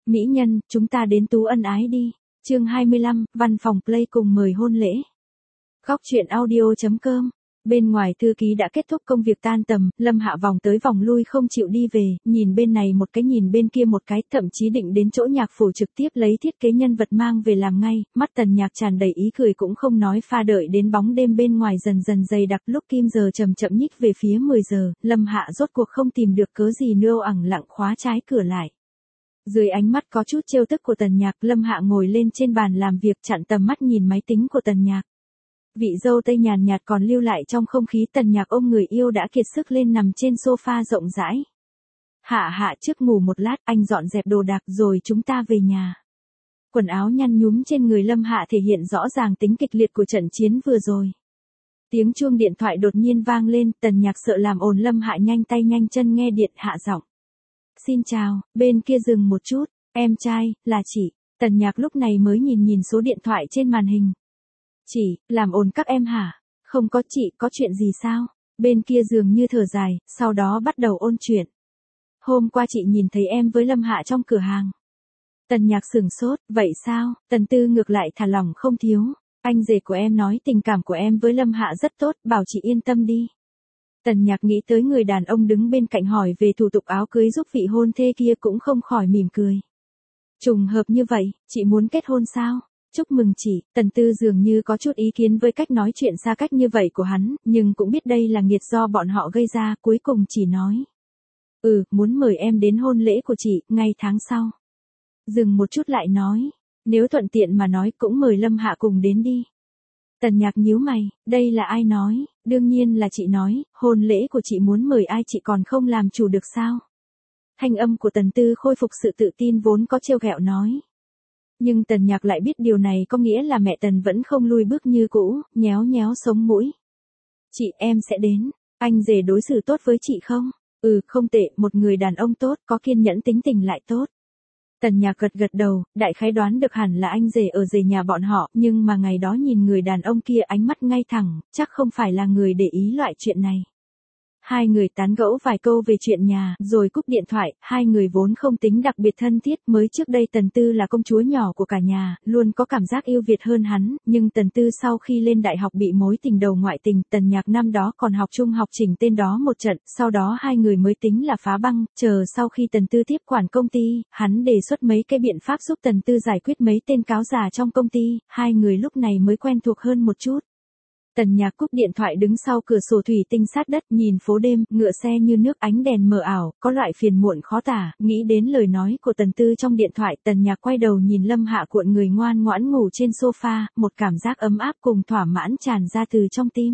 Mỹ nhân, chúng ta đến tú ân ái đi. Chương 25, văn phòng Play cùng mời hôn lễ. Góc truyện audio.com. Bên ngoài thư ký đã kết thúc công việc tan tầm, Lâm Hạ vòng tới vòng lui không chịu đi về, nhìn bên này một cái nhìn bên kia một cái, thậm chí định đến chỗ Nhạc Phủ trực tiếp lấy thiết kế nhân vật mang về làm ngay, mắt Tần Nhạc tràn đầy ý cười cũng không nói pha, đợi đến bóng đêm bên ngoài dần dần dày đặc, lúc kim giờ chậm chậm nhích về phía 10 giờ, Lâm Hạ rốt cuộc không tìm được cớ gì nữa ẳng lặng khóa trái cửa lại. Dưới ánh mắt có chút trêu tức của Tần Nhạc, Lâm Hạ ngồi lên trên bàn làm việc, chặn tầm mắt nhìn máy tính của Tần Nhạc. Vị dâu tây nhàn nhạt còn lưu lại trong không khí, Tần Nhạc ôm người yêu đã kiệt sức lên nằm trên sofa rộng rãi. Hạ trước ngủ một lát, anh dọn dẹp đồ đạc rồi chúng ta về nhà. Quần áo nhăn nhúm trên người Lâm Hạ thể hiện rõ ràng tính kịch liệt của trận chiến vừa rồi. Tiếng chuông điện thoại đột nhiên vang lên, Tần Nhạc sợ làm ồn, Lâm Hạ nhanh tay nhanh chân nghe điện, hạ giọng. Xin chào, bên kia dừng một chút, em trai, là chị. Tần Nhạc lúc này mới nhìn số điện thoại trên màn hình. Chị, làm ồn các em hả? Không có chị, có chuyện gì sao? Bên kia dường như thở dài, sau đó bắt đầu ôn chuyện. Hôm qua chị nhìn thấy em với Lâm Hạ trong cửa hàng. Tần Nhạc sửng sốt, vậy sao? Tần Tư ngược lại thả lỏng không thiếu. Anh rể của em nói tình cảm của em với Lâm Hạ rất tốt, bảo chị yên tâm đi. Tần Nhạc nghĩ tới người đàn ông đứng bên cạnh hỏi về thủ tục áo cưới giúp vị hôn thê kia cũng không khỏi mỉm cười. Trùng hợp như vậy, chị muốn kết hôn sao? Chúc mừng chị. Tần Tư dường như có chút ý kiến với cách nói chuyện xa cách như vậy của hắn, nhưng cũng biết đây là nghiệt do bọn họ gây ra, cuối cùng chỉ nói. Muốn mời em đến hôn lễ của chị, ngay tháng sau. Dừng một chút lại nói, nếu thuận tiện mà nói cũng mời Lâm Hạ cùng đến đi. Tần Nhạc nhíu mày, đây là ai nói? Đương nhiên là chị nói, hôn lễ của chị muốn mời ai chị còn không làm chủ được sao? Thanh âm của Tần Tư khôi phục sự tự tin vốn có trêu ghẹo nói. Nhưng Tần Nhạc lại biết điều này có nghĩa là mẹ Tần vẫn không lui bước như cũ, nhéo nhéo sống mũi. Chị, em sẽ đến. Anh rể đối xử tốt với chị không? Không tệ, một người đàn ông tốt, có kiên nhẫn, tính tình lại tốt. Tần Nhạc gật đầu, đại khái đoán được hẳn là anh rể ở rể nhà bọn họ, nhưng mà ngày đó nhìn người đàn ông kia ánh mắt ngay thẳng, chắc không phải là người để ý loại chuyện này. Hai người tán gẫu vài câu về chuyện nhà, rồi cúp điện thoại, hai người vốn không tính đặc biệt thân thiết, mới trước đây Tần Tư là công chúa nhỏ của cả nhà, luôn có cảm giác yêu Việt hơn hắn, nhưng Tần Tư sau khi lên đại học bị mối tình đầu ngoại tình, Tần Nhạc năm đó còn học trung học chỉnh tên đó một trận, sau đó hai người mới tính là phá băng, chờ sau khi Tần Tư tiếp quản công ty, hắn đề xuất mấy cái biện pháp giúp Tần Tư giải quyết mấy tên cáo già trong công ty, hai người lúc này mới quen thuộc hơn một chút. Tần Nhạc cúp điện thoại đứng sau cửa sổ thủy tinh sát đất, nhìn phố đêm, ngựa xe như nước, ánh đèn mờ ảo, có loại phiền muộn khó tả, nghĩ đến lời nói của Tần Tư trong điện thoại, Tần Nhạc quay đầu nhìn Lâm Hạ cuộn người ngoan ngoãn ngủ trên sofa, một cảm giác ấm áp cùng thỏa mãn tràn ra từ trong tim.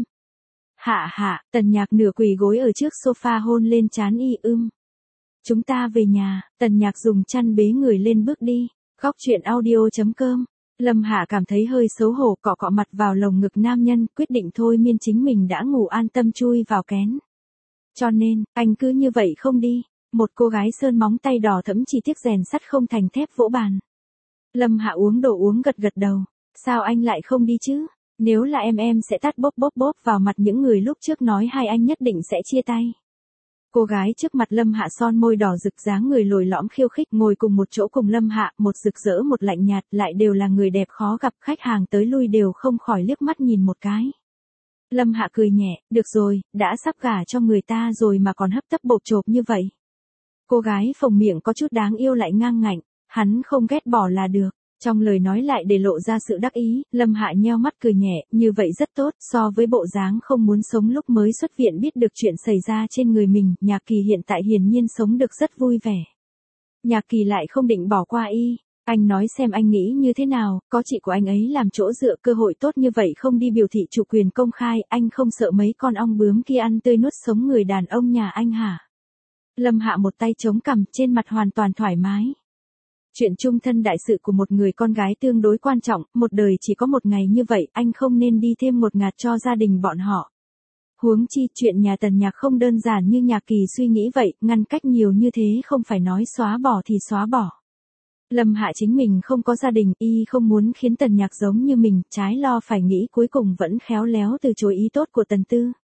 Hạ, Tần Nhạc nửa quỳ gối ở trước sofa hôn lên trán y. Chúng ta về nhà. Tần Nhạc dùng chăn bế người lên bước đi. Góc truyện audio.com. Lâm Hạ cảm thấy hơi xấu hổ, cọ mặt vào lồng ngực nam nhân, quyết định thôi miên chính mình đã ngủ an tâm chui vào kén. Cho nên, anh cứ như vậy không đi. Một cô gái sơn móng tay đỏ thẫm chỉ tiếc rèn sắt không thành thép vỗ bàn. Lâm Hạ uống đồ uống gật đầu. Sao anh lại không đi chứ? Nếu là em sẽ tát bóp vào mặt những người lúc trước nói hai anh nhất định sẽ chia tay. Cô gái trước mặt Lâm Hạ son môi đỏ rực, dáng người lồi lõm khiêu khích, ngồi cùng một chỗ cùng Lâm Hạ, một rực rỡ một lạnh nhạt, lại đều là người đẹp khó gặp, khách hàng tới lui đều không khỏi liếc mắt nhìn một cái. Lâm Hạ cười nhẹ, được rồi, đã sắp gả cho người ta rồi mà còn hấp tấp bộp chộp như vậy. Cô gái phồng miệng có chút đáng yêu lại ngang ngạnh, hắn không ghét bỏ là được. Trong lời nói lại để lộ ra sự đắc ý, Lâm Hạ nheo mắt cười nhẹ, như vậy rất tốt, so với bộ dáng không muốn sống lúc mới xuất viện biết được chuyện xảy ra trên người mình, Nhạc Kỳ hiện tại hiển nhiên sống được rất vui vẻ. Nhạc Kỳ lại không định bỏ qua y, anh nói xem anh nghĩ như thế nào, có chị của anh ấy làm chỗ dựa, cơ hội tốt như vậy không đi biểu thị chủ quyền công khai, anh không sợ mấy con ong bướm kia ăn tươi nuốt sống người đàn ông nhà anh hả? Lâm Hạ một tay chống cằm, trên mặt hoàn toàn thoải mái. Chuyện chung thân đại sự của một người con gái tương đối quan trọng, một đời chỉ có một ngày như vậy, anh không nên đi thêm ngột ngạt cho gia đình bọn họ. Huống chi, chuyện nhà Tần Nhạc không đơn giản như Nhạc Kỳ suy nghĩ vậy, ngăn cách nhiều như thế không phải nói xóa bỏ thì xóa bỏ. Lâm Hạ chính mình không có gia đình, y không muốn khiến Tần Nhạc giống như mình, trái lo phải nghĩ cuối cùng vẫn khéo léo từ chối ý tốt của Tần Tư.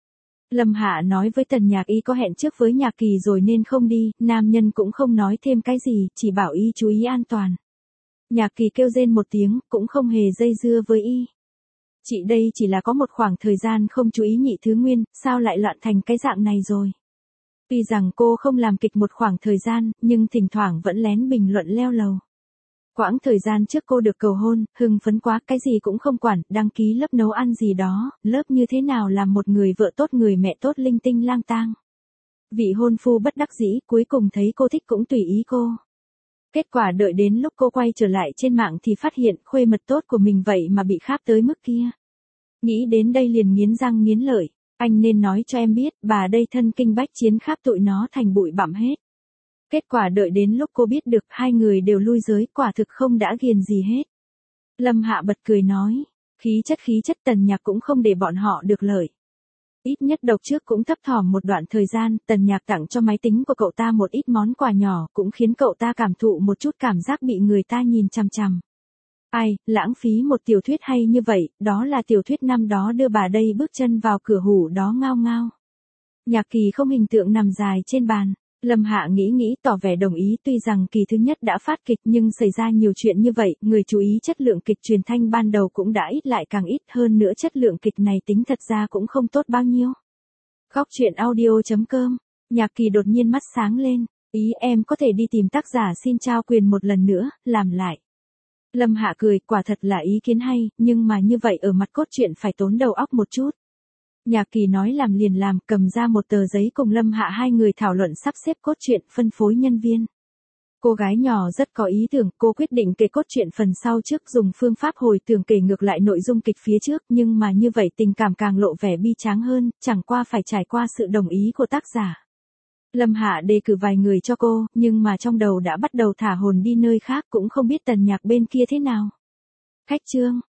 Lâm Hạ nói với Tần Nhạc y có hẹn trước với Nhạc Kỳ rồi nên không đi, nam nhân cũng không nói thêm cái gì, chỉ bảo y chú ý an toàn. Nhạc Kỳ kêu rên một tiếng, cũng không hề dây dưa với y. Chị đây chỉ là có một khoảng thời gian không chú ý Nhị Thứ Nguyên, sao lại loạn thành cái dạng này rồi. Tuy rằng cô không làm kịch một khoảng thời gian, nhưng thỉnh thoảng vẫn lén bình luận leo lầu. Quãng thời gian trước cô được cầu hôn, hưng phấn quá, cái gì cũng không quản, đăng ký lớp nấu ăn gì đó, lớp như thế nào làm một người vợ tốt người mẹ tốt linh tinh lang tang. Vị hôn phu bất đắc dĩ, cuối cùng thấy cô thích cũng tùy ý cô. Kết quả đợi đến lúc cô quay trở lại trên mạng thì phát hiện khuê mật tốt của mình vậy mà bị kháp tới mức kia. Nghĩ đến đây liền nghiến răng nghiến lợi, anh nên nói cho em biết, bà đây thân kinh bách chiến kháp tụi nó thành bụi bặm hết. Kết quả đợi đến lúc cô biết được hai người đều lui giới, quả thực không đã ghiền gì hết. Lâm Hạ bật cười nói, khí chất Tần Nhạc cũng không để bọn họ được lợi. Ít nhất độc trước cũng thấp thỏm một đoạn thời gian, Tần Nhạc tặng cho máy tính của cậu ta một ít món quà nhỏ, cũng khiến cậu ta cảm thụ một chút cảm giác bị người ta nhìn chằm chằm. Ai, lãng phí một tiểu thuyết hay như vậy, đó là tiểu thuyết năm đó đưa bà đây bước chân vào cửa hủ đó ngao ngao. Nhạc Kỳ không hình tượng nằm dài trên bàn. Lâm Hạ nghĩ tỏ vẻ đồng ý, tuy rằng kỳ thứ nhất đã phát kịch nhưng xảy ra nhiều chuyện như vậy, người chú ý chất lượng kịch truyền thanh ban đầu cũng đã ít lại càng ít, hơn nữa chất lượng kịch này tính thật ra cũng không tốt bao nhiêu. Góc truyện audio.com, Nhạc Kỳ đột nhiên mắt sáng lên, ý em có thể đi tìm tác giả xin trao quyền một lần nữa, làm lại. Lâm Hạ cười, quả thật là ý kiến hay, nhưng mà như vậy ở mặt cốt truyện phải tốn đầu óc một chút. Nhạc Kỳ nói làm liền làm, cầm ra một tờ giấy cùng Lâm Hạ hai người thảo luận sắp xếp cốt truyện, phân phối nhân viên. Cô gái nhỏ rất có ý tưởng, cô quyết định kể cốt truyện phần sau trước, dùng phương pháp hồi tưởng kể ngược lại nội dung kịch phía trước, nhưng mà như vậy tình cảm càng lộ vẻ bi tráng hơn, chẳng qua phải trải qua sự đồng ý của tác giả. Lâm Hạ đề cử vài người cho cô, nhưng mà trong đầu đã bắt đầu thả hồn đi nơi khác, cũng không biết Tần Nhạc bên kia thế nào. Khách trương,